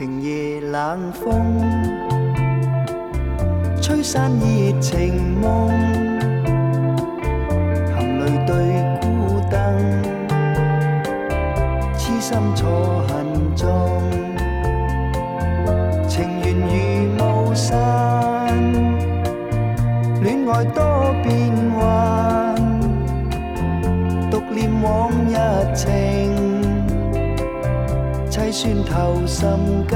情夜冷风，吹散热情梦，含泪对孤灯，痴心坐恨中，情缘如雾散，恋爱多变幻，独念往日情，凄酸透心间，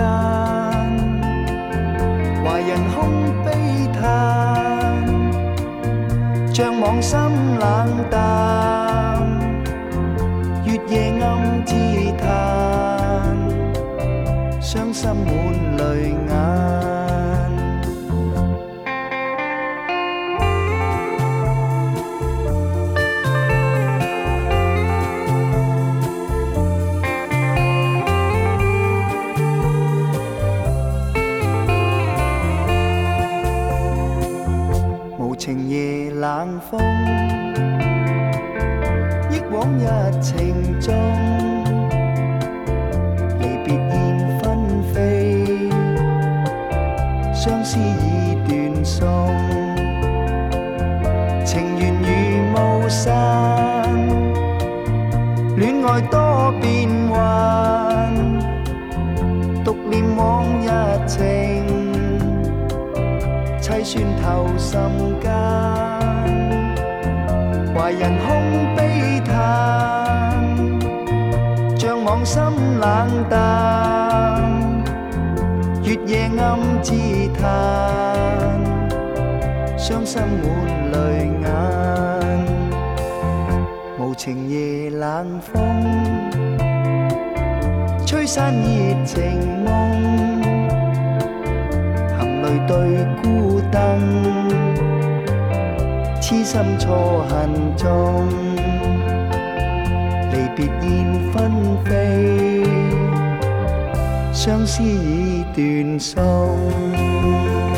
怀人空悲叹，像往心冷淡，月夜暗自叹，伤心满泪眼。情夜冷风，忆往日情中，离别燕纷飞，相思已断送，情缘如雾散，恋爱多变幻，独念往日情，凄酸透心間，懷人空悲嘆，像往心冷淡，月夜暗自嘆，傷心滿淚眼。無情夜冷風，吹散熱情夢，淚對孤燈，痴心錯恨中，離別燕紛飛，相思已斷送。